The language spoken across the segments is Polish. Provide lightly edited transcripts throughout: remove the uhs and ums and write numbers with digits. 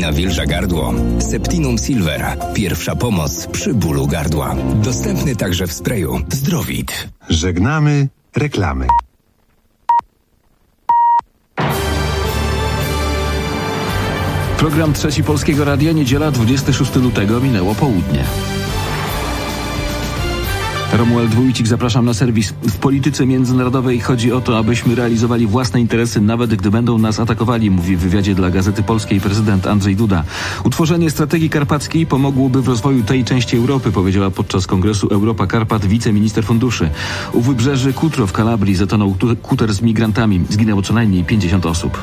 nawilża gardło. Septinum Silver. Pierwsza pomoc przy bólu gardła. Dostępny także w sprayu Zdrowit. Żegnamy reklamy. Program Trzeci Polskiego Radia, niedziela 26 lutego, minęło południe. Romuald Wójcik, zapraszam na serwis. W polityce międzynarodowej chodzi o to, abyśmy realizowali własne interesy, nawet gdy będą nas atakowali, mówi w wywiadzie dla Gazety Polskiej prezydent Andrzej Duda. Utworzenie strategii karpackiej pomogłoby w rozwoju tej części Europy, powiedziała podczas kongresu Europa Karpat wiceminister funduszy. U wybrzeży Cutro w Kalabrii zatonął kuter z migrantami. Zginęło co najmniej 50 osób.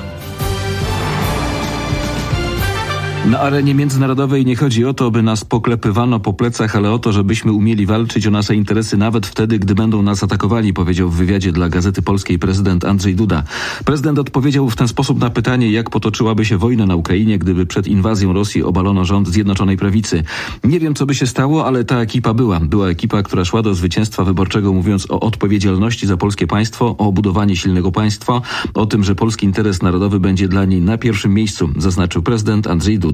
Na arenie międzynarodowej nie chodzi o to, by nas poklepywano po plecach, ale o to, żebyśmy umieli walczyć o nasze interesy nawet wtedy, gdy będą nas atakowali, powiedział w wywiadzie dla Gazety Polskiej prezydent Andrzej Duda. Prezydent odpowiedział w ten sposób na pytanie, jak potoczyłaby się wojna na Ukrainie, gdyby przed inwazją Rosji obalono rząd Zjednoczonej Prawicy. Nie wiem, co by się stało, ale ta ekipa była ekipa, która szła do zwycięstwa wyborczego, mówiąc o odpowiedzialności za polskie państwo, o budowanie silnego państwa, o tym, że polski interes narodowy będzie dla niej na pierwszym miejscu, zaznaczył prezydent Andrzej Duda.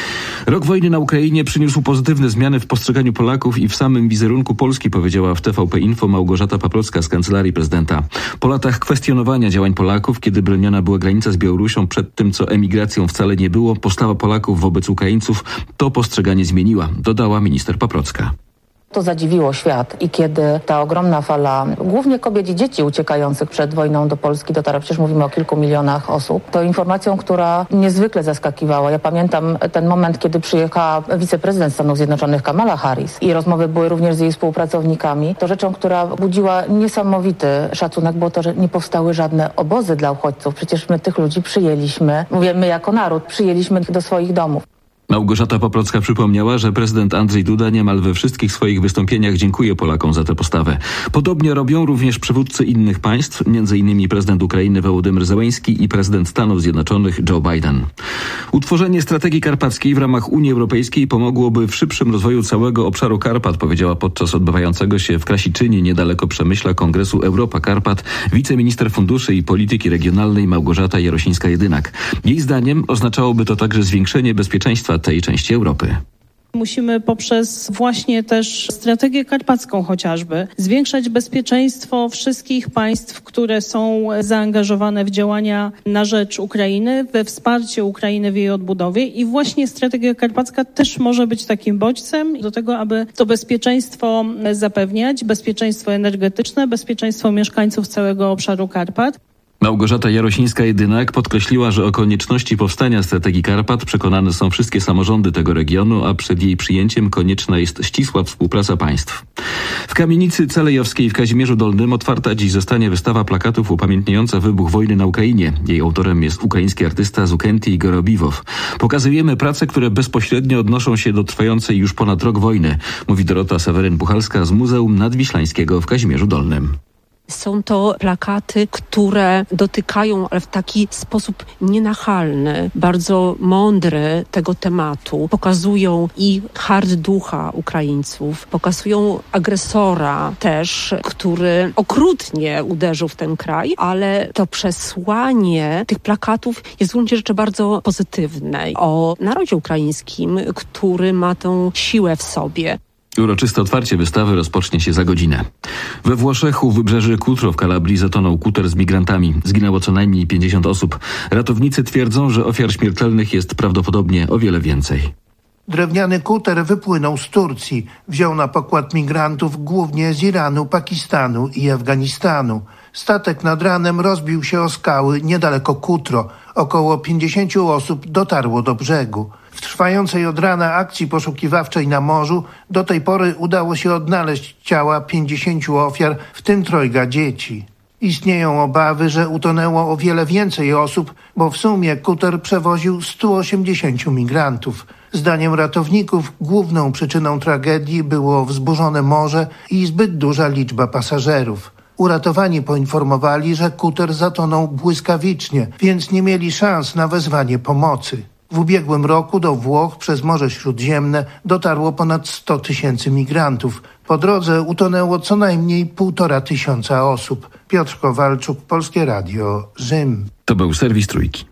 Rok wojny na Ukrainie przyniósł pozytywne zmiany w postrzeganiu Polaków i w samym wizerunku Polski, powiedziała w TVP Info Małgorzata Paprocka z Kancelarii Prezydenta. Po latach kwestionowania działań Polaków, kiedy broniona była granica z Białorusią przed tym, co emigracją wcale nie było, postawa Polaków wobec Ukraińców to postrzeganie zmieniła, dodała minister Paprocka. To zadziwiło świat i kiedy ta ogromna fala głównie kobiet i dzieci uciekających przed wojną do Polski dotarła, przecież mówimy o kilku milionach osób, to informacją, która niezwykle zaskakiwała. Ja pamiętam ten moment, kiedy przyjechała wiceprezydent Stanów Zjednoczonych Kamala Harris i rozmowy były również z jej współpracownikami. To rzeczą, która budziła niesamowity szacunek, było to, że nie powstały żadne obozy dla uchodźców. Przecież my tych ludzi przyjęliśmy, mówię my jako naród, przyjęliśmy do swoich domów. Małgorzata Paprocka przypomniała, że prezydent Andrzej Duda niemal we wszystkich swoich wystąpieniach dziękuje Polakom za tę postawę. Podobnie robią również przywódcy innych państw, m.in. prezydent Ukrainy Wołodymyr Zełenski i prezydent Stanów Zjednoczonych Joe Biden. Utworzenie strategii karpackiej w ramach Unii Europejskiej pomogłoby w szybszym rozwoju całego obszaru Karpat, powiedziała podczas odbywającego się w Krasiczynie niedaleko Przemyśla kongresu Europa Karpat wiceminister funduszy i polityki regionalnej Małgorzata Jarosińska-Jedynak. Jej zdaniem oznaczałoby to także zwiększenie bezpieczeństwa tej części Europy. Musimy poprzez właśnie też strategię karpacką chociażby zwiększać bezpieczeństwo wszystkich państw, które są zaangażowane w działania na rzecz Ukrainy, we wsparcie Ukrainy w jej odbudowie i właśnie strategia karpacka też może być takim bodźcem do tego, aby to bezpieczeństwo zapewniać, bezpieczeństwo energetyczne, bezpieczeństwo mieszkańców całego obszaru Karpat. Małgorzata Jarosińska-Jedynak podkreśliła, że o konieczności powstania strategii Karpat przekonane są wszystkie samorządy tego regionu, a przed jej przyjęciem konieczna jest ścisła współpraca państw. W kamienicy Celejowskiej w Kazimierzu Dolnym otwarta dziś zostanie wystawa plakatów upamiętniająca wybuch wojny na Ukrainie. Jej autorem jest ukraiński artysta Zukentij Gorobiwow. Pokazujemy prace, które bezpośrednio odnoszą się do trwającej już ponad rok wojny, mówi Dorota Seweryn-Puchalska z Muzeum Nadwiślańskiego w Kazimierzu Dolnym. Są to plakaty, które dotykają, ale w taki sposób nienachalny, bardzo mądry tego tematu. Pokazują i hart ducha Ukraińców, pokazują agresora też, który okrutnie uderzył w ten kraj, ale to przesłanie tych plakatów jest w gruncie rzeczy bardzo pozytywne. O narodzie ukraińskim, który ma tę siłę w sobie. Uroczyste otwarcie wystawy rozpocznie się za godzinę. We Włoszech u wybrzeży Cutro w Kalabrii zatonął kuter z migrantami. Zginęło co najmniej 50 osób. Ratownicy twierdzą, że ofiar śmiertelnych jest prawdopodobnie o wiele więcej. Drewniany kuter wypłynął z Turcji. Wziął na pokład migrantów głównie z Iranu, Pakistanu i Afganistanu. Statek nad ranem rozbił się o skały niedaleko Cutro. Około 50 osób dotarło do brzegu. W trwającej od rana akcji poszukiwawczej na morzu do tej pory udało się odnaleźć ciała 50 ofiar, w tym 3 dzieci. Istnieją obawy, że utonęło o wiele więcej osób, bo w sumie kuter przewoził 180 migrantów. Zdaniem ratowników główną przyczyną tragedii było wzburzone morze i zbyt duża liczba pasażerów. Uratowani poinformowali, że kuter zatonął błyskawicznie, więc nie mieli szans na wezwanie pomocy. W ubiegłym roku do Włoch przez Morze Śródziemne dotarło ponad 100 000 migrantów. Po drodze utonęło co najmniej 1500 osób. Piotr Kowalczuk, Polskie Radio, Rzym. To był serwis Trójki.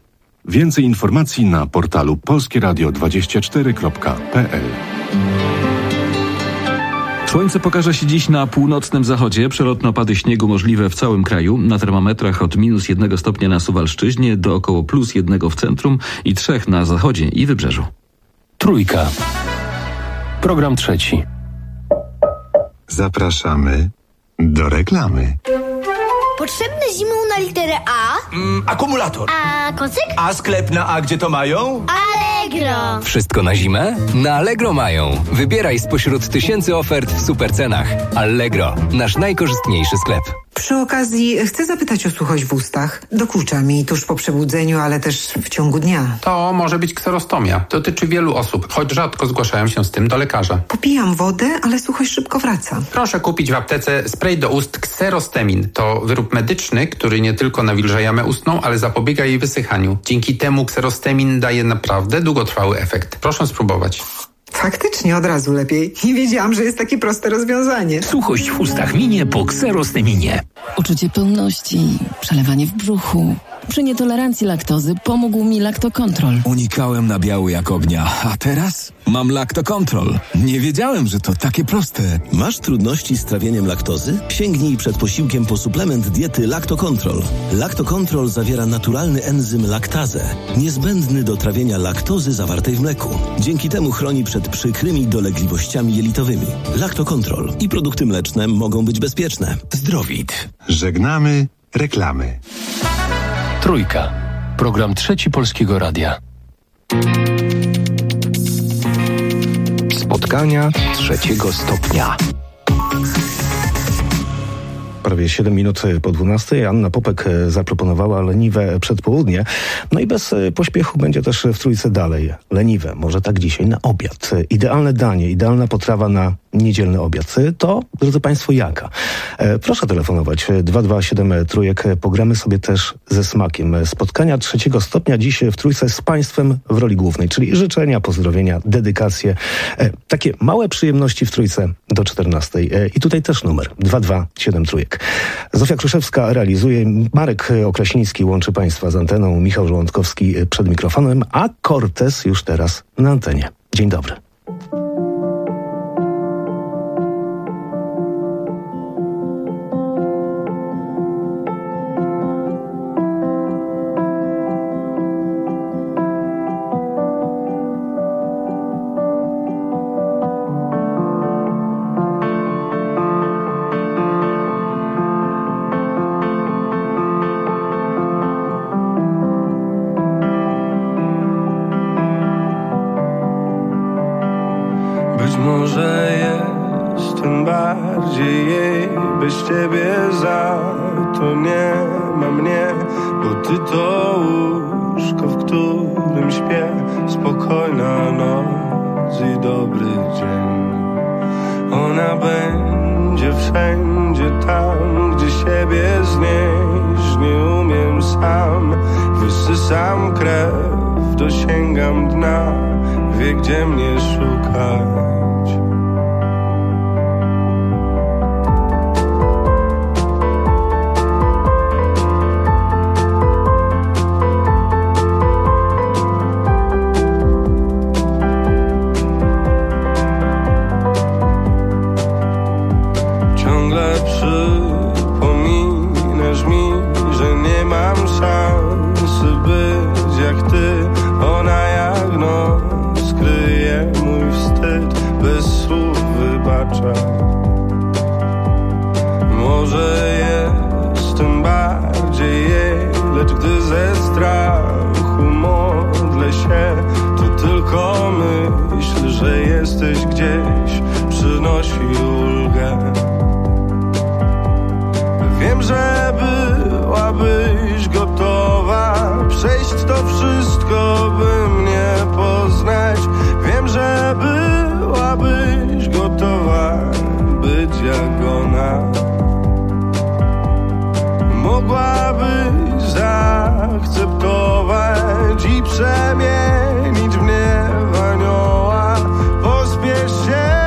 Więcej informacji na portalu polskieradio24.pl. Słońce pokaże się dziś na północnym zachodzie. Przelotne opady śniegu możliwe w całym kraju. Na termometrach od -1 stopnia na Suwalszczyźnie do około +1 w centrum i 3 na zachodzie i wybrzeżu. Trójka. Program trzeci. Zapraszamy do reklamy. Potrzebny zimą na literę A? Akumulator. A kocyk? A sklep na A gdzie to mają? Allegro. Wszystko na zimę? Na Allegro mają. Wybieraj spośród tysięcy ofert w super cenach. Allegro, nasz najkorzystniejszy sklep. Przy okazji chcę zapytać o suchość w ustach. Dokucza mi tuż po przebudzeniu, ale też w ciągu dnia. To może być kserostomia. Dotyczy wielu osób, choć rzadko zgłaszają się z tym do lekarza. Popijam wodę, ale suchość szybko wraca. Proszę kupić w aptece spray do ust Xerostemin. To wyrób medyczny, który nie tylko nawilża jamę ustną, ale zapobiega jej wysychaniu. Dzięki temu Xerostemin daje naprawdę długotrwały efekt. Proszę spróbować. Faktycznie od razu lepiej. Nie wiedziałam, że jest takie proste rozwiązanie. Suchość w ustach minie po Xerosteminie. Uczucie pełności, przelewanie w brzuchu. Przy nietolerancji laktozy pomógł mi Lactocontrol. Unikałem nabiału jak ognia, a teraz mam Lactocontrol. Nie wiedziałem, że to takie proste. Masz trudności z trawieniem laktozy? Sięgnij przed posiłkiem po suplement diety Lactocontrol. Lactocontrol zawiera naturalny enzym laktazę, niezbędny do trawienia laktozy zawartej w mleku. Dzięki temu chroni przed przykrymi dolegliwościami jelitowymi. Lactocontrol i produkty mleczne mogą być bezpieczne. Zdrowit. Żegnamy reklamy. Trójka. Program trzeci Polskiego Radia. Spotkania trzeciego stopnia. Prawie 7 minut po 12. Anna Popek zaproponowała leniwe przedpołudnie. No i bez pośpiechu będzie też w trójce dalej. Leniwe, może tak dzisiaj na obiad. Idealne danie, idealna potrawa na niedzielny obiad. To, drodzy Państwo, jaka? Proszę telefonować 227 trójek. Pogramy sobie też ze smakiem. Spotkania trzeciego stopnia dziś w trójce z Państwem w roli głównej, czyli życzenia, pozdrowienia, dedykacje. Takie małe przyjemności w trójce do 14. I tutaj też numer 227 trójek. Zofia Kruszewska realizuje, Marek Okrasiński łączy Państwa z anteną, Michał Żołądkowski przed mikrofonem, a Cortez już teraz na antenie. Dzień dobry. Być może jestem bardziej jej, bez ciebie za to nie ma mnie, bo ty to łóżko, w którym śpię, spokojna noc i dobry dzień. Ona będzie wszędzie tam, gdzie siebie znieść nie umiem sam. Wysysam krew, dosięgam dna, wie gdzie mnie szukać. Ciągle przypominasz mi, że nie mam szansy być jak ty. Ona jak noc kryje mój wstyd, bez słów wybacza. Może jestem bardziej jej, lecz gdy ze strachu modlę się, to tylko myśl, że jesteś gdzieś, przynosi ulgę. Wiem, że byłabyś gotowa przejść to wszystko, by mnie poznać. Wiem, że byłabyś gotowa być jak ona. Mogłabyś zaakceptować i przemienić mnie w anioła. Pospiesz się.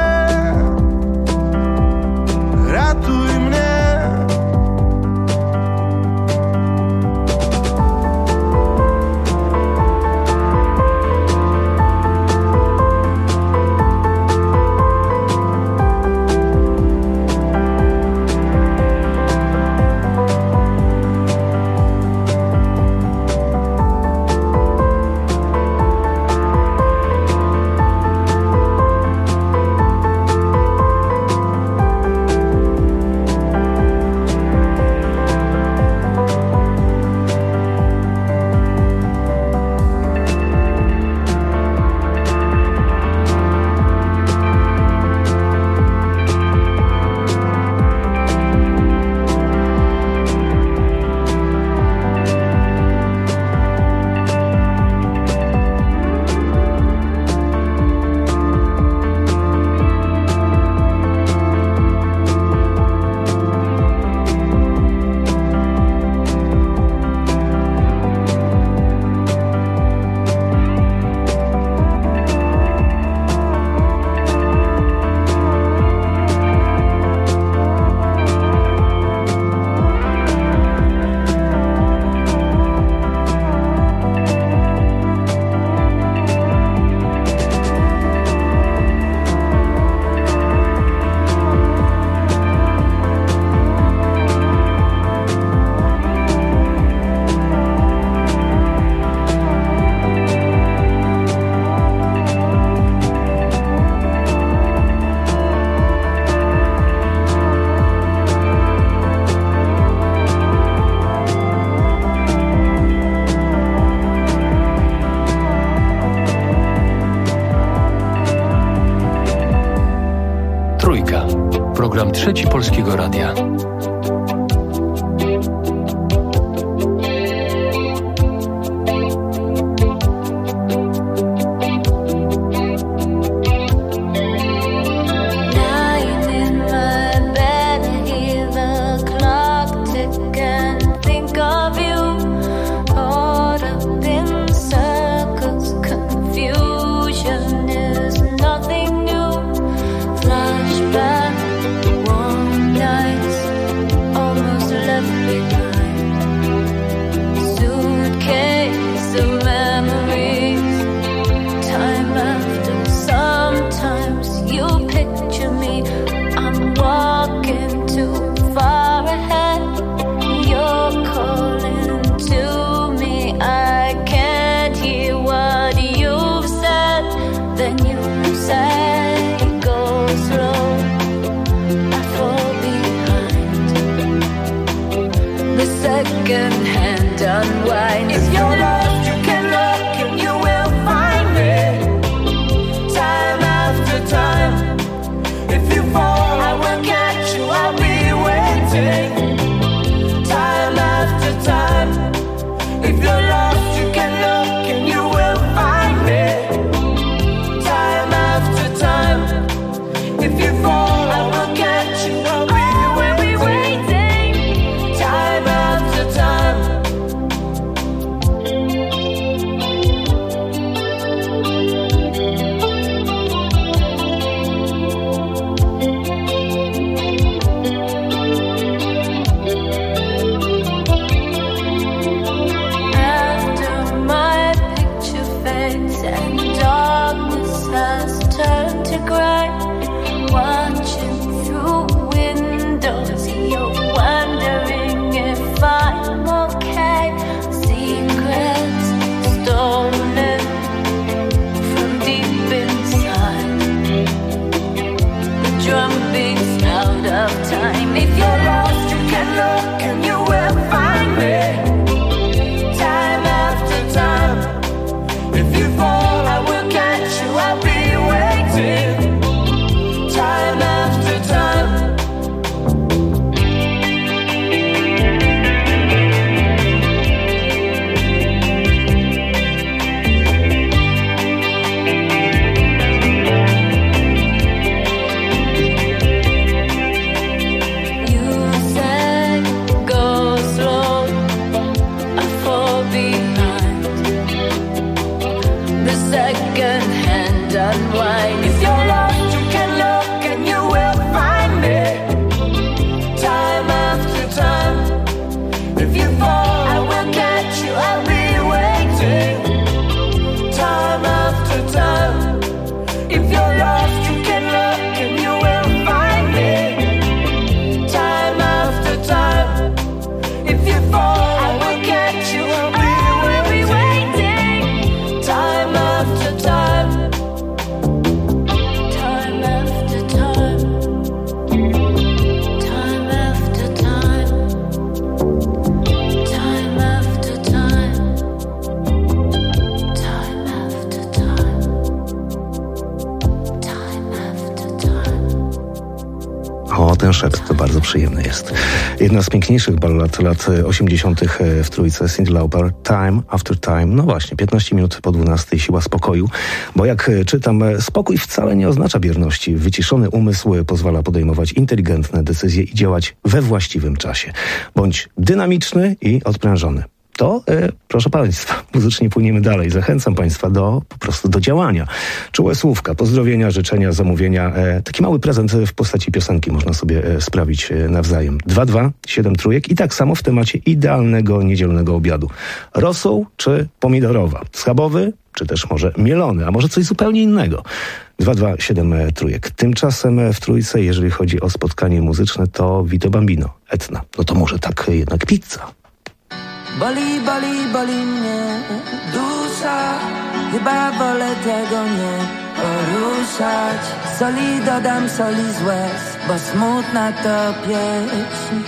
program Trzeci Polskiego Radia. Ten szept to bardzo przyjemny jest. Jedna z piękniejszych ballad lat 80. w trójce, Cyndi Lauper, Time After Time. No właśnie, 15 minut po 12, siła spokoju. Bo jak czytam, spokój wcale nie oznacza bierności. Wyciszony umysł pozwala podejmować inteligentne decyzje i działać we właściwym czasie. Bądź dynamiczny i odprężony. To, proszę Państwa, muzycznie płyniemy dalej. Zachęcam Państwa po prostu do działania. Czułe słówka, pozdrowienia, życzenia, zamówienia. Taki mały prezent w postaci piosenki można sobie sprawić nawzajem. 227 trójek i tak samo w temacie idealnego niedzielnego obiadu. Rosół czy pomidorowa? Schabowy czy też może mielony, a może coś zupełnie innego? 227 trójek. Tymczasem w trójce, jeżeli chodzi o spotkanie muzyczne, to Vito Bambino, Etna. No to może tak jednak pizza. Boli mnie dusza, chyba wolę tego nie poruszać. Soli dodam, soli z łez, bo smutna to pieśń.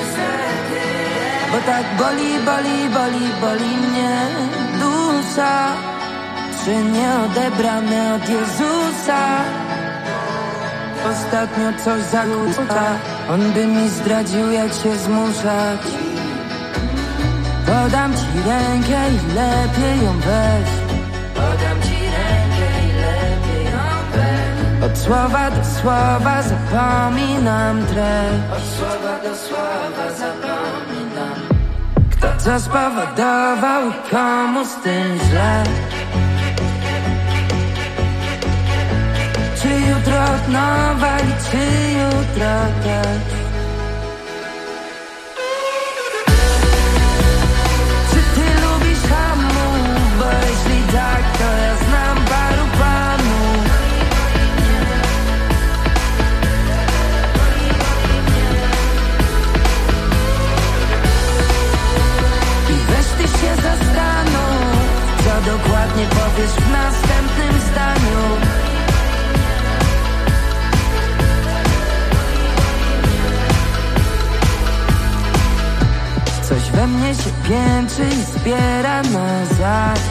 Bo tak boli mnie dusza, czy nie odebrane od Jezusa. ostatnio coś zakłóca. On by mi zdradził, jak się zmuszać. Podam ci rękę i lepiej ją weź. Podam ci rękę i lepiej ją weź. Od słowa do słowa zapominam treść. Od słowa do słowa zapominam. Kto co spowodował i komu z tym źle. Czy jutro od nowa i czy jutro też. Czy ty lubisz hamów? Bo jeśli tak, to ja znam paru panów. I weź ty się zastanów, co dokładnie powiesz w następnym zdaniu. Coś we mnie się piętrzy i zbiera na zaś.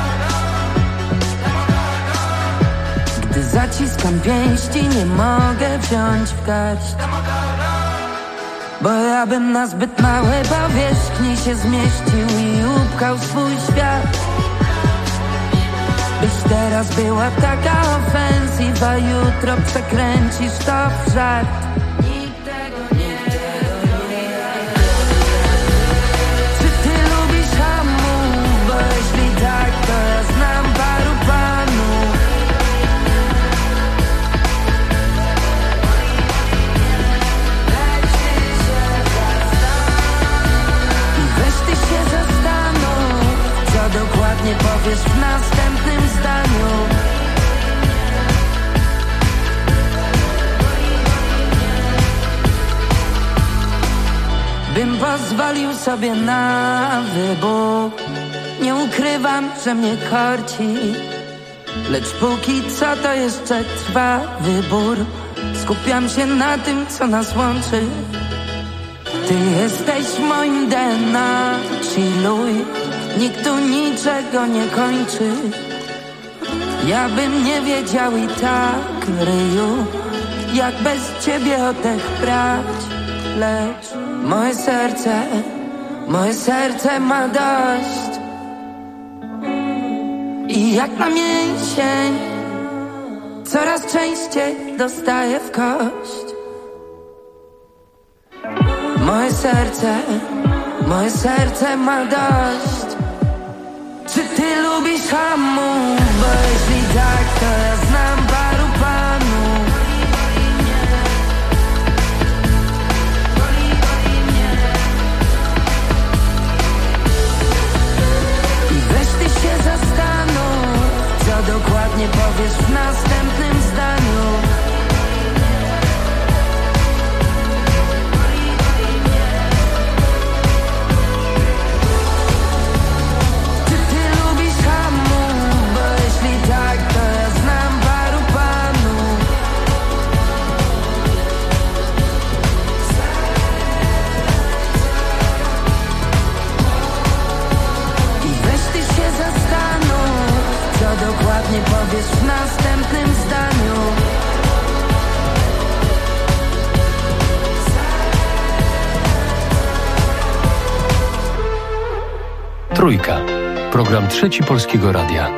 Gdy zaciskam pięści, nie mogę wziąć w garść. Bo ja bym na zbyt małej powierzchni się zmieścił i upchał swój świat. Byś teraz była taka ofensywa, jutro przekręcisz to w żart. Dokładnie powiesz w następnym zdaniu. Bym pozwolił sobie na wybór. Nie ukrywam, że mnie korci, lecz póki co to jeszcze trwa wybór. Skupiam się na tym, co nas łączy. Ty jesteś moim DNA, chilluj. Nikt tu niczego nie kończy. Ja bym nie wiedział i tak, ryju, jak bez ciebie oddech brać. Lecz moje serce ma dość. I jak na mięsień coraz częściej dostaję w kość. Moje serce ma dość. Czy ty lubisz hamów? Bo jeśli tak, to ja znam paru panów. I weź ty się zastanów, co dokładnie powiesz w następnym zdaniu. Dokładnie powiesz w następnym zdaniu. Trójka. Program Trzeci Polskiego Radia.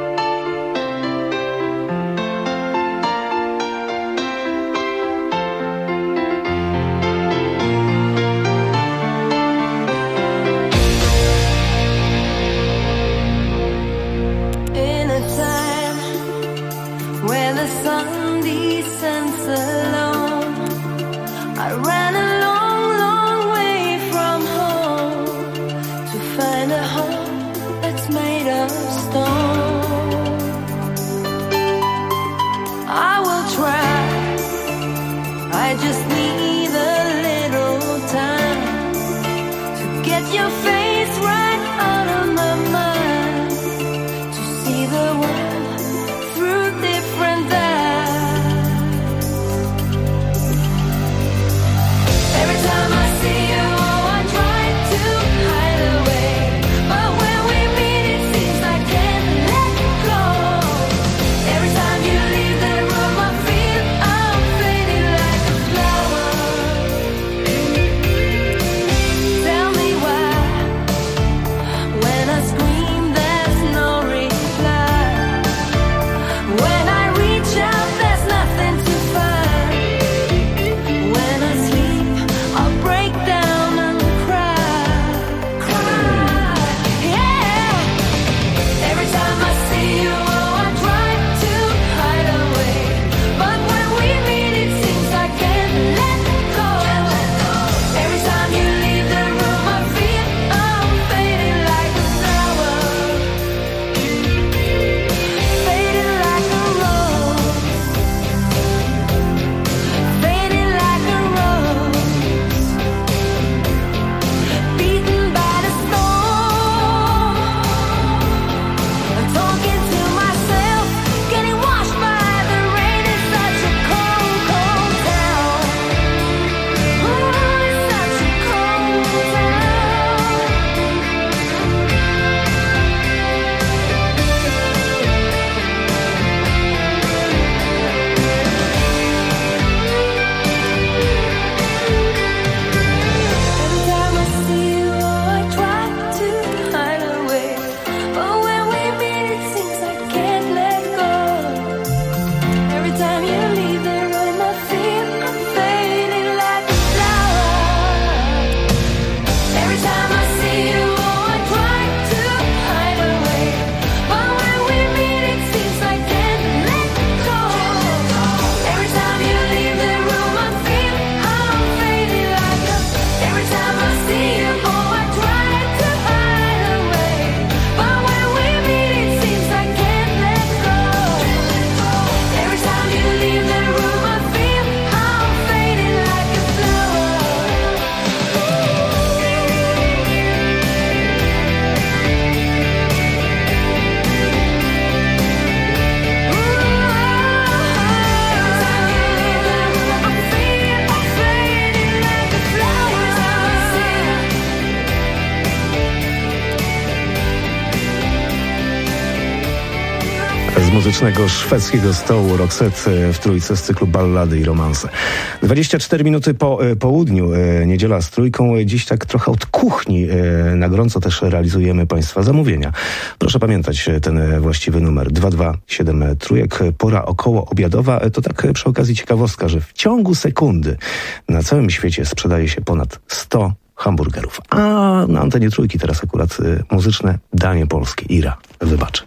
muzycznego szwedzkiego stołu Roxette w trójce z cyklu Ballady i romanse. 24 minuty po południu, niedziela z trójką. Dziś tak trochę od kuchni na gorąco też realizujemy Państwa zamówienia. Proszę pamiętać ten właściwy numer 227 trójek. Pora około obiadowa. To tak przy okazji ciekawostka, że w ciągu sekundy na całym świecie sprzedaje się ponad 100 hamburgerów. A na antenie trójki teraz akurat muzyczne danie polskie. Ira, wybacz.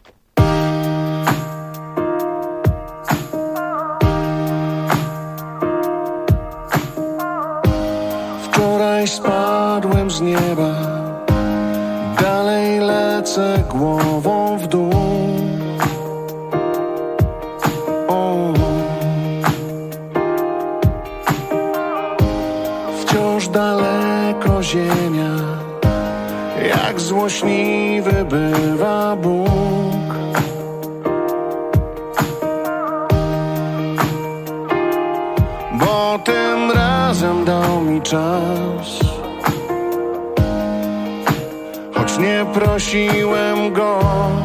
Wczoraj spadłem z nieba, dalej lecę głową w dół. Wciąż daleko ziemia, jak złośliwy bywa Bóg. Bo tym razem dał mi czas, choć nie prosiłem go.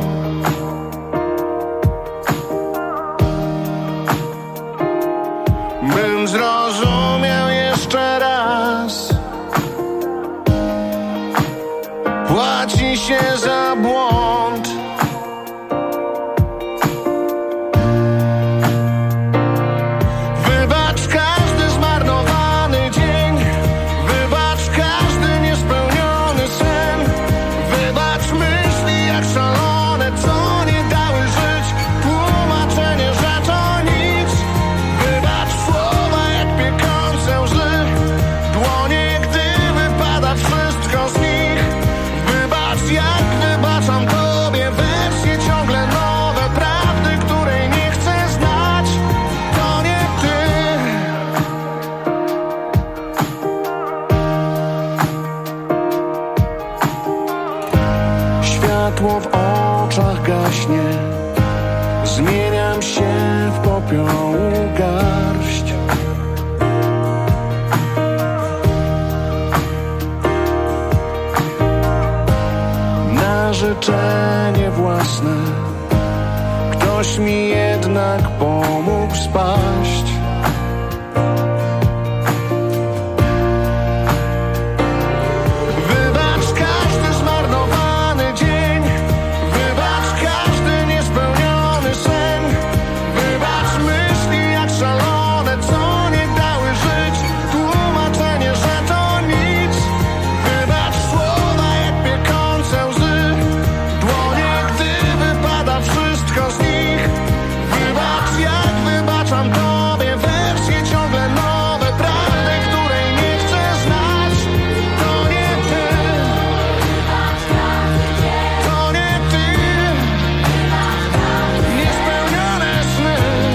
Bym zrozumiał jeszcze raz, płaci się za błąd. Wybacz każdy zmarnowany dzień, wybacz każdy niespełniony sen, wybacz myśli jak szalone, co nie dały żyć, tłumaczenie, że to nic. Wybacz słowa jak piekące łzy, dłonie gdy wypada wszystko z nich. Wybacz jak wybaczam tobie wersje ciągle nowe prawdy, której nie chcę znać. To nie ty. Światło w oczach gaśnie, zmieniam się w popiołu garść. Na życzenie własne ktoś mi jednak pomógł spaść. Wybacz każdy zmarnowany dzień, wybacz każdy niespełniony sen, wybacz myśli jak szalone, co nie dały żyć, tłumaczenie, że to nic. Wybacz słowa jak piekące łzy, dłonie gdy wypada wszystko z nich. Wybacz jak wybaczam tobie wersje ciągle nowe prawdy, której nie chcę znać. To nie ty. To nie ty. Niespełnione sny.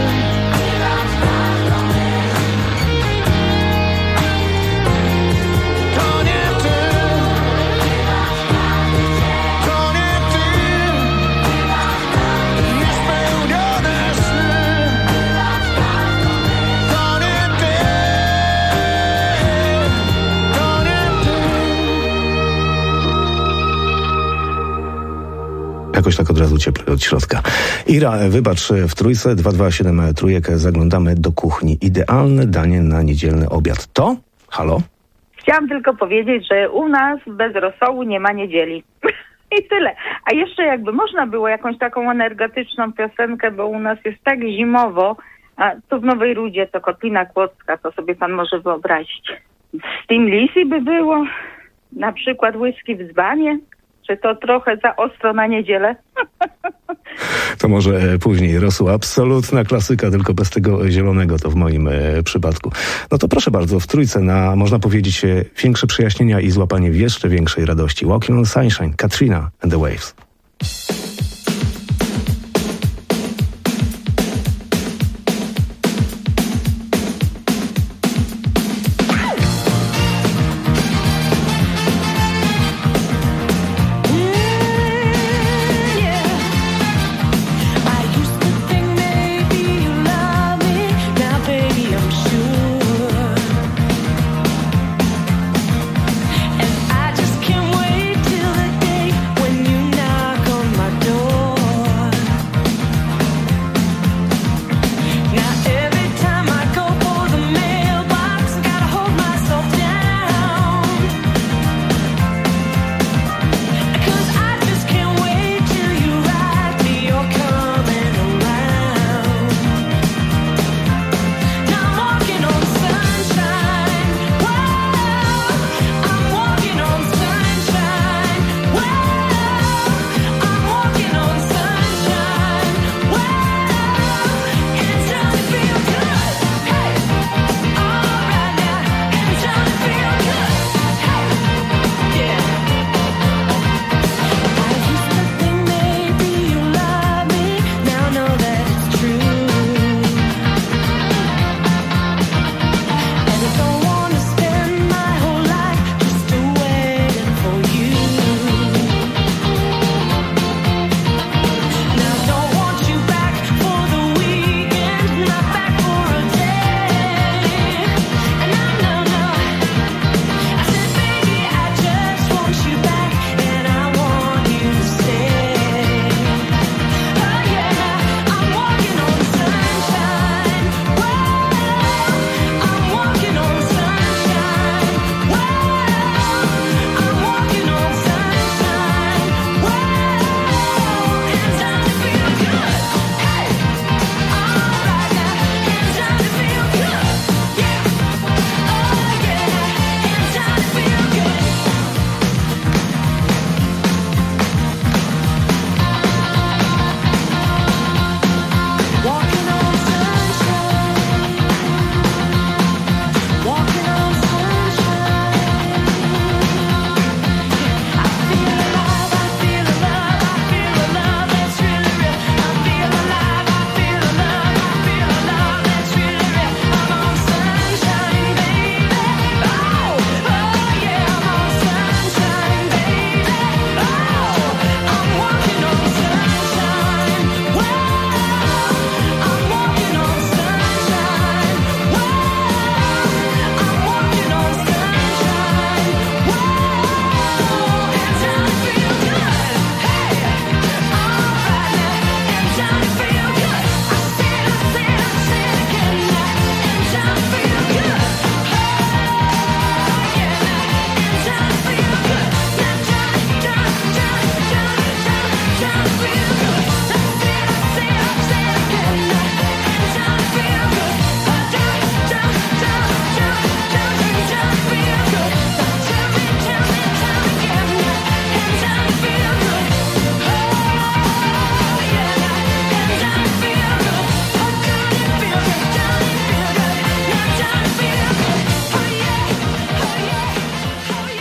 To nie ty. To nie ty. Niespełnione sny. To nie ty. To nie ty. Jakoś tak od razu cieplej od środka. Ira, wybacz, w trójce 227 trójek zaglądamy do kuchni. Idealne danie na niedzielny obiad. To? Halo? Chciałam tylko powiedzieć, że u nas bez rosołu nie ma niedzieli. I tyle. A jeszcze jakby można było jakąś taką energetyczną piosenkę, bo u nas jest tak zimowo, a tu w Nowej Rudzie to Kotlina Kłodzka, to sobie pan może wyobrazić. Z Tim Lizzy by było, na przykład whisky w dzbanie, czy to trochę za ostro na niedzielę? To może później. Rosół, absolutna klasyka, tylko bez tego zielonego to w moim przypadku. No to proszę bardzo, w trójce na, można powiedzieć, większe przyjaśnienia i złapanie jeszcze większej radości. Walking on Sunshine, Katrina and the Waves. And I just can't wait till the day when you knock on my door.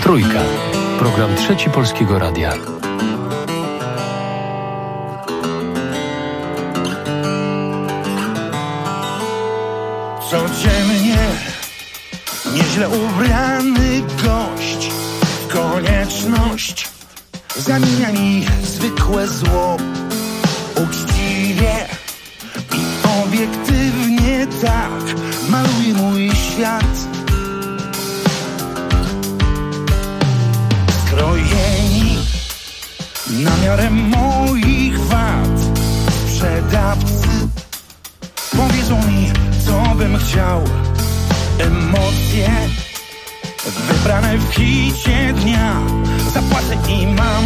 Trójka. Program Trzeci Polskiego Radia. Codziennie nieźle ubrany gość, konieczność zamienia mi zwykłe zło. Uczciwie i obiektywnie tak maluje mój świat. Skrojeni na miarę moich wad sprzedawcy powiedzą mi, co bym chciał. Emocje wybrane w hicie dnia zapłacę i mam.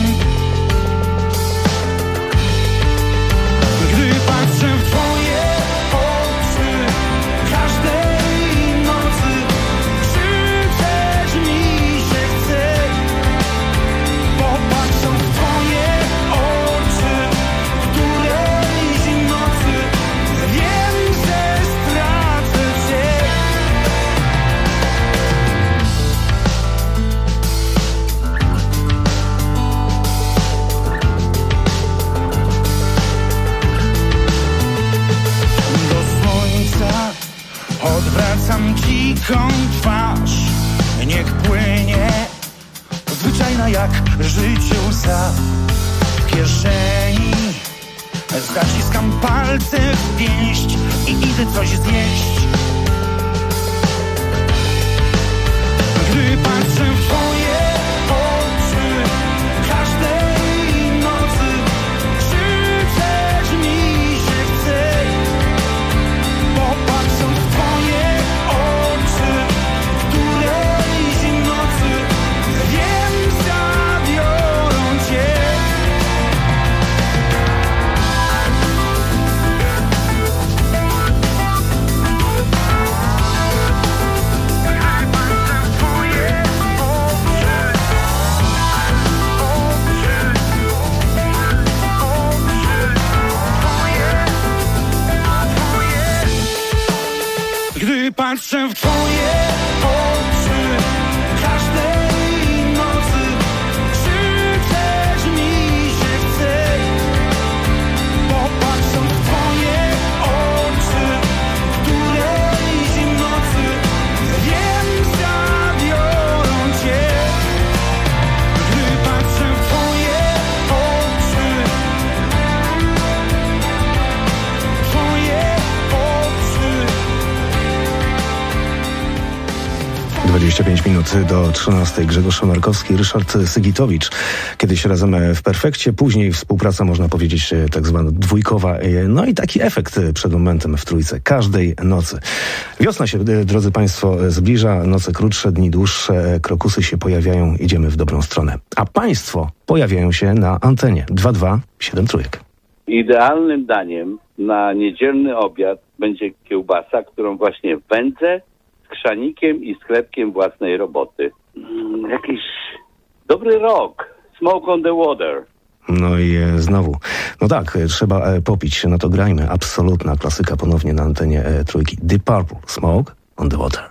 Gdy patrzę w twoje oczy każdej nocy, krzyczeć mi się chce. Popatrzę w twoje oczy którejś nocy, wiem, że stracę cię. Odwracam dziką twarz, niech płynie zwyczajna jak życie łza. W kieszeni zaciskam palce w pięść i idę coś zjeść. Gdy patrzę w twoje oczy każdej nocy, krzyczeć mi się chce. Popatrzę w twoje oczy którejś nocy, wiem, zabiorą cię. Gdy patrzę w twoje oczy każdej nocy, krzyczeć mi się chce. Popatrzę w twoje oczy którejś nocy, wiem, zabiorą cię. Gdy patrzę w twoje oczy, twoje oczy. 25 minut do 13. Grzegorz Markowski, Ryszard Sygitowicz. Kiedyś razem w Perfekcie, później współpraca, można powiedzieć, tak zwana dwójkowa. No i taki efekt przed momentem w Trójce każdej nocy. Wiosna się, drodzy Państwo, zbliża, noce krótsze, dni dłuższe, krokusy się pojawiają, idziemy w dobrą stronę. A Państwo pojawiają się na antenie 2273. Idealnym daniem na niedzielny obiad będzie kiełbasa, którą właśnie wędzę z krzanikiem i sklepkiem własnej roboty. Jakiś dobry rok. Smoke on the water. No i znowu, no tak, trzeba popić, no to grajmy. Absolutna klasyka ponownie na antenie Trójki. Deep Purple, Smoke on the water.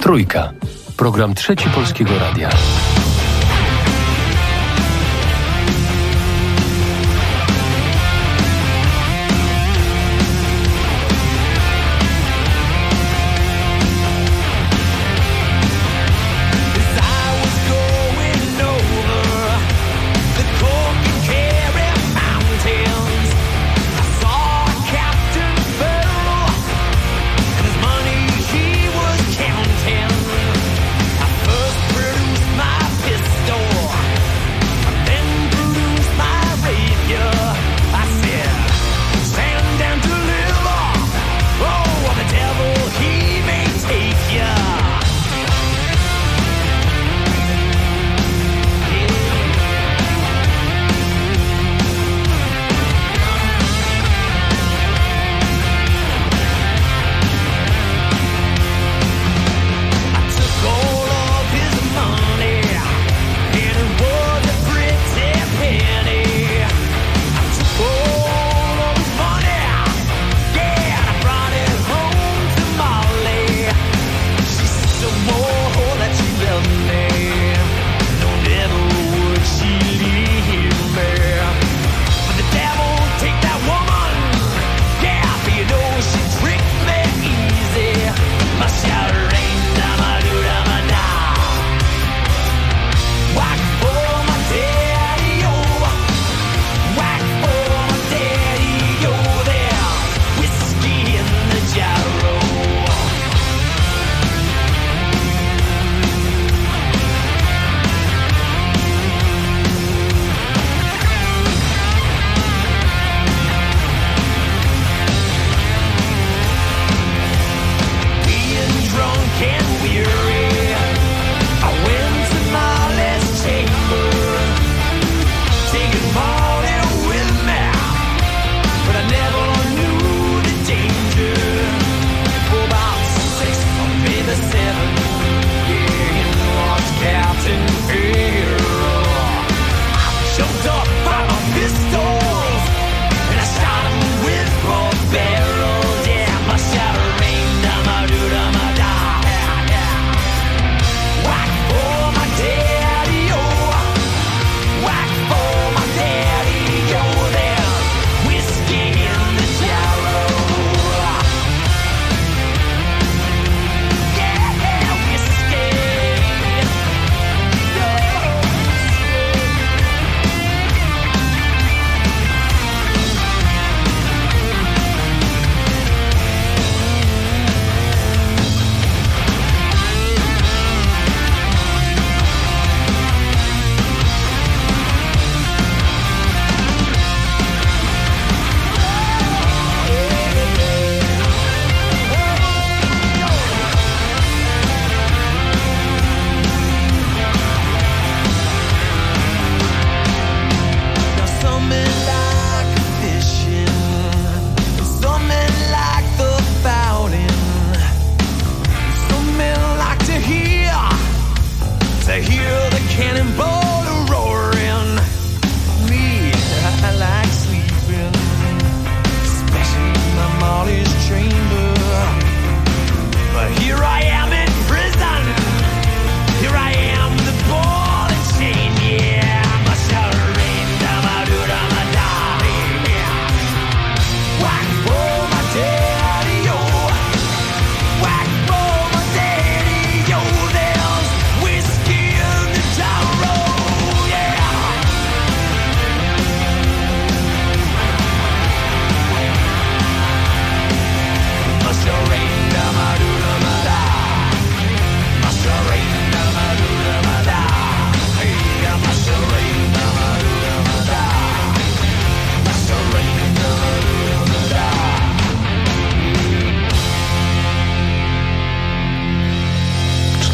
Trójka. Program Trzeci Polskiego Radia. My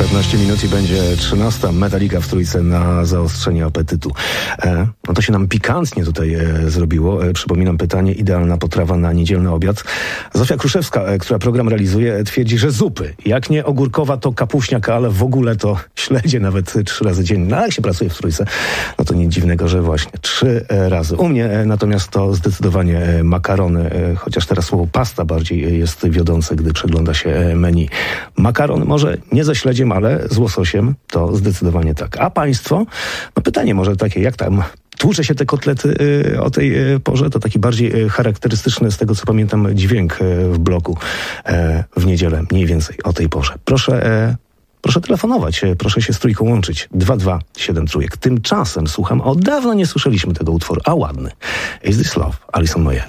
15 minut i będzie 13. Metallica w trójce na zaostrzenie apetytu. No to się nam pikantnie tutaj zrobiło. Przypominam pytanie, idealna potrawa na niedzielny obiad. Zofia Kruszewska, która program realizuje, twierdzi, że zupy. Jak nie ogórkowa, to kapuśniak, ale w ogóle to śledzie nawet 3 razy dziennie. No jak się pracuje w trójce, no to nic dziwnego, że właśnie 3 razy. U mnie natomiast to zdecydowanie makarony, chociaż teraz słowo pasta bardziej jest wiodące, gdy przegląda się menu. Makaron może nie ze śledziem, ale z łososiem, to zdecydowanie tak. A państwo? No pytanie może takie, jak tam tłucze się te kotlety o tej porze? To taki bardziej charakterystyczny, z tego co pamiętam, dźwięk w bloku w niedzielę, mniej więcej o tej porze. Proszę telefonować, proszę się z trójką łączyć. 2273. Tymczasem słucham, od dawna nie słyszeliśmy tego utworu, a ładny. Is This Love? Alison Moyet.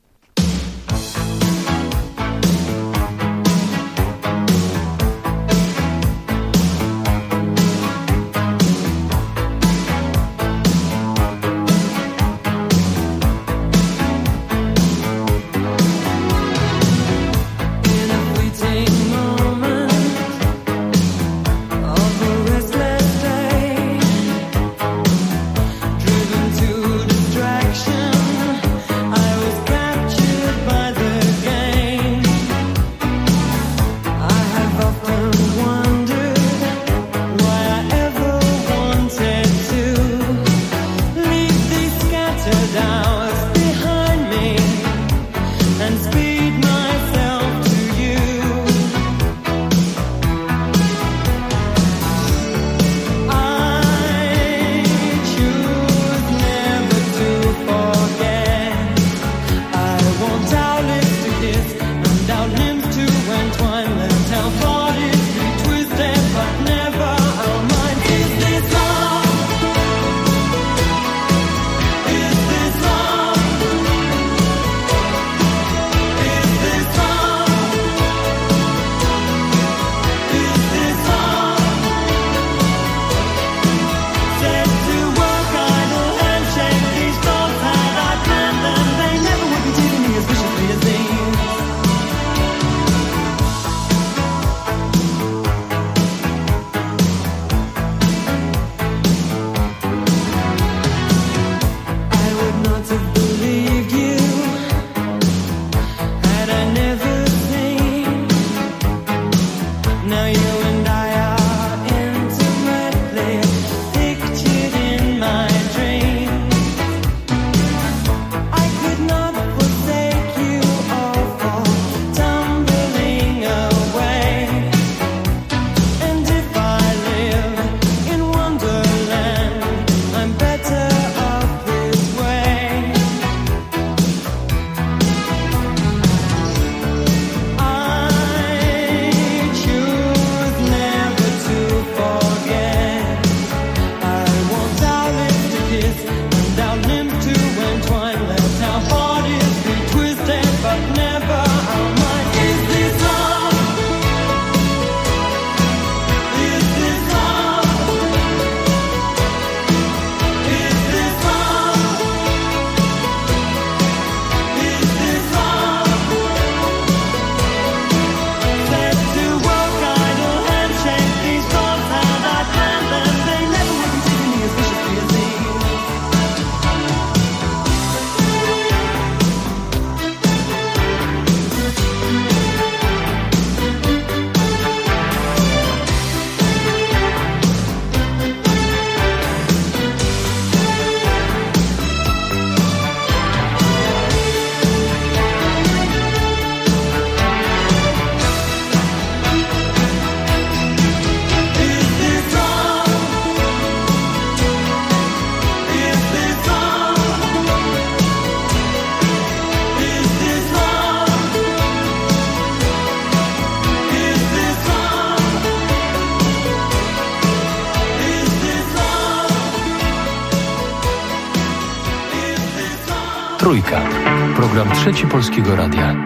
Trójka. Program Trzeci Polskiego Radia.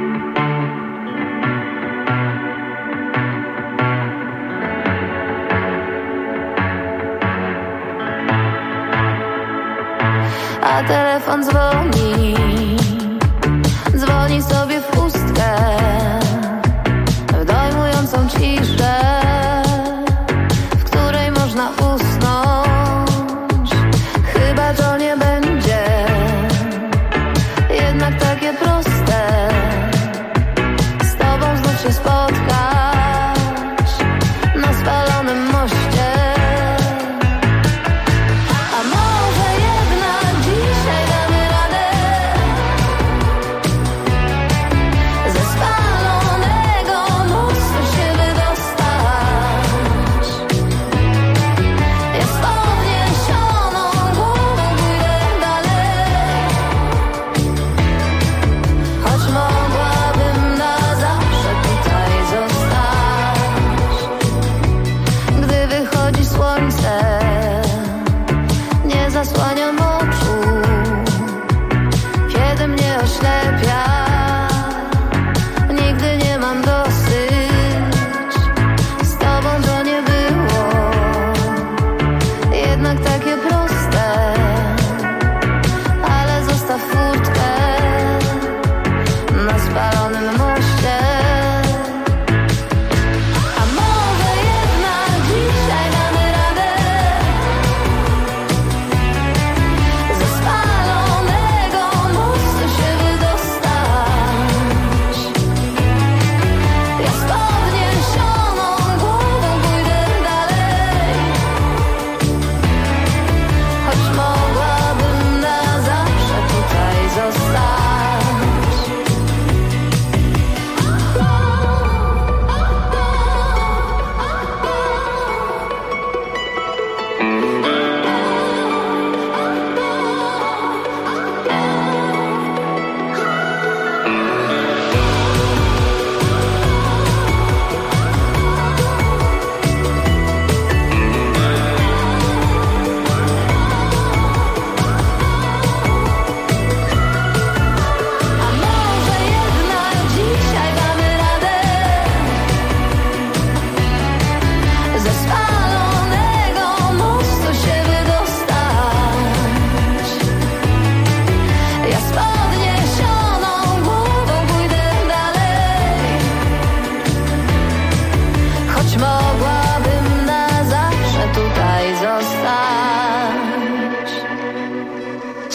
A telefon dzwoni, dzwoni sobie w pustkę, w dojmującą ciszę.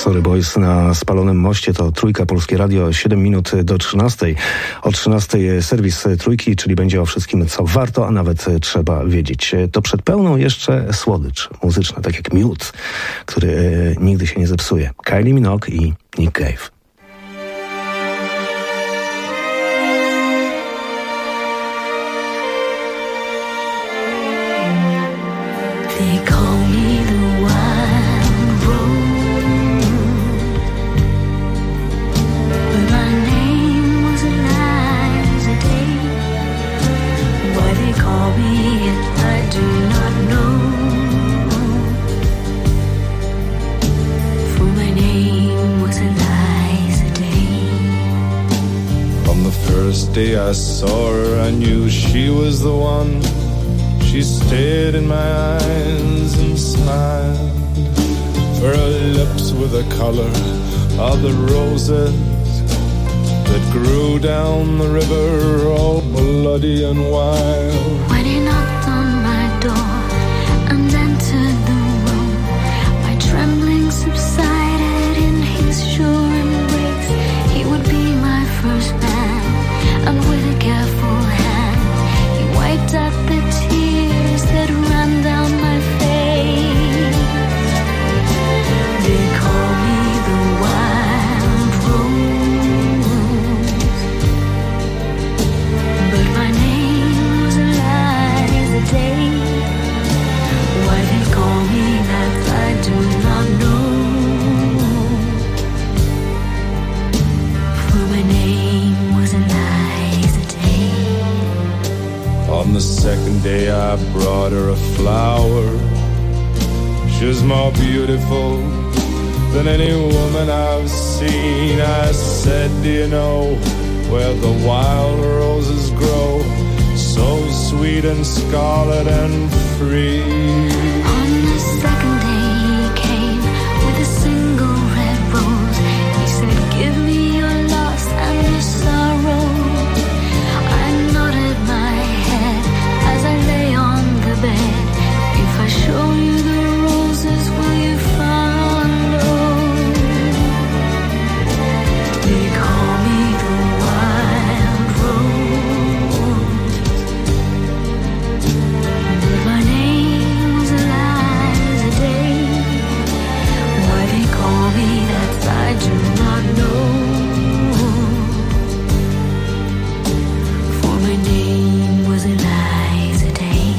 Sorry Boys na Spalonym Moście. To Trójka, Polskie Radio, 7 minut do 13. O 13 serwis Trójki, czyli będzie o wszystkim, co warto, a nawet trzeba wiedzieć. To przed pełną jeszcze słodycz muzyczna, tak jak miód, który nigdy się nie zepsuje. Kylie Minogue i Nick Cave. Day I saw her, I knew she was the one. She stared in my eyes and smiled. Her lips were the color of the roses that grew down the river, all bloody and wild. When he knocked on my door and entered the room, my trembling subsided in his sure embrace. He would be my first man. And with a careful hand, he wiped out the tears that ran down my face. They call me the wild rose, but my name was Eliza Day. Why they call me that I do not know, for my name was Eliza. On the second day I brought her a flower. She was more beautiful than any woman I've seen. I said, do you know where the wild roses grow? So sweet and scarlet and free. On the second day he came with a single red rose. He said, give me your loss and your sorrow. I nodded my head as I lay on the bed. If I show you the roses, will you follow? They call me the wild rose, but my name's Eliza Day. Why they call me that I do not know, for my name was Eliza Day.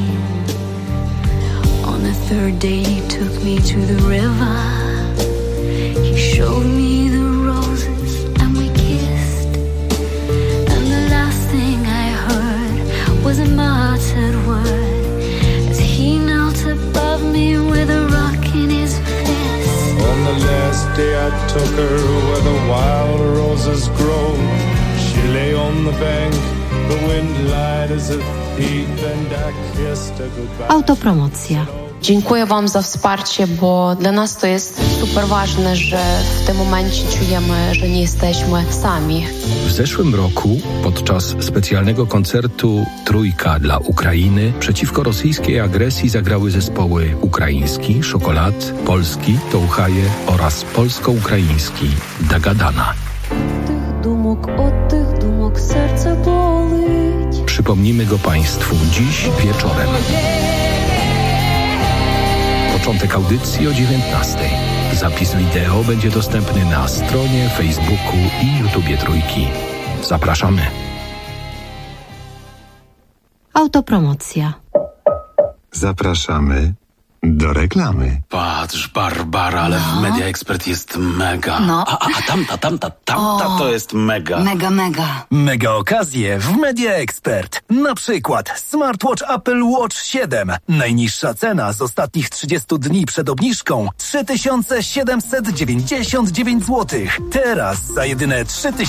On the third day he took me to the river. He showed me the roses and we kissed. And the last thing I heard was a muttered word as he knelt above me with a rock in his fist. On the last day I took her where the wild roses grow. She lay on the bank, the wind lied as a thief, and I kissed her goodbye. Autopromocja. Dziękuję Wam za wsparcie, bo dla nas to jest super ważne, że w tym momencie czujemy, że nie jesteśmy sami. W zeszłym roku podczas specjalnego koncertu Trójka dla Ukrainy przeciwko rosyjskiej agresji zagrały zespoły ukraiński, Szokolad, polski, Touchaje oraz polsko-ukraiński Dagadana. Przypomnimy go Państwu dziś wieczorem. Początek audycji o 19:00. Zapis wideo będzie dostępny na stronie, Facebooku i YouTubie Trójki. Zapraszamy. Autopromocja. Zapraszamy do reklamy. Patrz, Barbara, ale w Media Expert jest mega. No. A tamta to jest mega. Mega. Mega okazje w Media Expert. Na przykład smartwatch Apple Watch 7. Najniższa cena z ostatnich 30 dni przed obniżką 3799 zł. Teraz za jedyne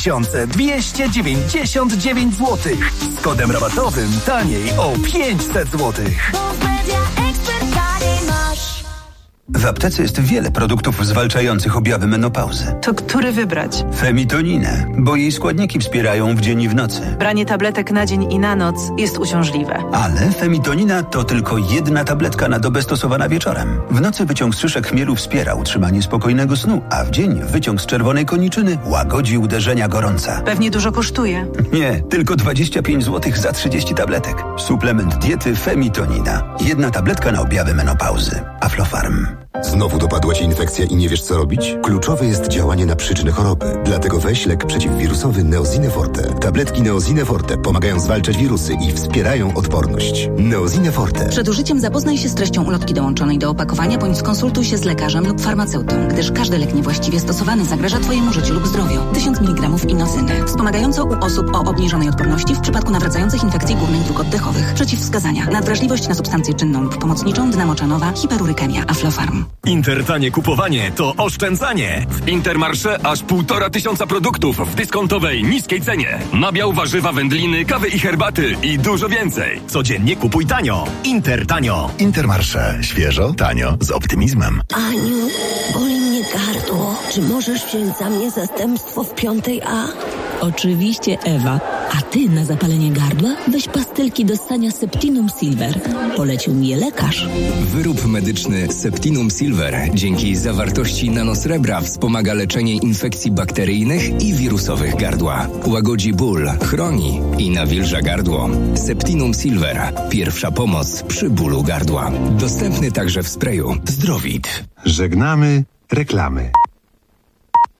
3299 zł. Z kodem rabatowym taniej o 500 zł. W aptece jest wiele produktów zwalczających objawy menopauzy. To który wybrać? Femitoninę, bo jej składniki wspierają w dzień i w nocy. Branie tabletek na dzień i na noc jest uciążliwe. Ale femitonina to tylko jedna tabletka na dobę stosowana wieczorem. W nocy wyciąg z szyszek chmielu wspiera utrzymanie spokojnego snu, a w dzień wyciąg z czerwonej koniczyny łagodzi uderzenia gorąca. Pewnie dużo kosztuje. Nie, tylko 25 zł za 30 tabletek. Suplement diety Femitonina. Jedna tabletka na objawy menopauzy. Aflofarm. Znowu dopadła Cię infekcja i nie wiesz, co robić? Kluczowe jest działanie na przyczynę choroby. Dlatego weź lek przeciwwirusowy Neosine Forte. Tabletki Neosine Forte pomagają zwalczać wirusy i wspierają odporność. Neosine Forte. Przed użyciem zapoznaj się z treścią ulotki dołączonej do opakowania, bądź skonsultuj się z lekarzem lub farmaceutą, gdyż każdy lek niewłaściwie stosowany zagraża Twojemu życiu lub zdrowiu. 1000 mg inozyny. Wspomagająco u osób o obniżonej odporności w przypadku nawracających infekcji górnych dróg oddechowych. Przeciwwskazania. Nadwrażliwość na substancję czynną lub pomocniczą, dnamoczanowa, hiperurykemia, Aflofarm. Intertanie kupowanie to oszczędzanie. W Intermarché aż 1500 produktów w dyskontowej, niskiej cenie. Nabiał, warzywa, wędliny, kawy i herbaty i dużo więcej. Codziennie kupuj tanio. Intertanio. Intermarché. Świeżo, tanio, z optymizmem. Aniu, boli mnie gardło. Czy możesz wziąć za mnie zastępstwo w 5A? Oczywiście, Ewa. A ty na zapalenie gardła weź pastylki do ssania Septinum Silver. Polecił mi je lekarz. Wyrób medyczny Septinum Silver dzięki zawartości nanosrebra wspomaga leczenie infekcji bakteryjnych i wirusowych gardła. Łagodzi ból, chroni i nawilża gardło. Septinum Silver. Pierwsza pomoc przy bólu gardła. Dostępny także w sprayu Zdrowit. Żegnamy reklamy.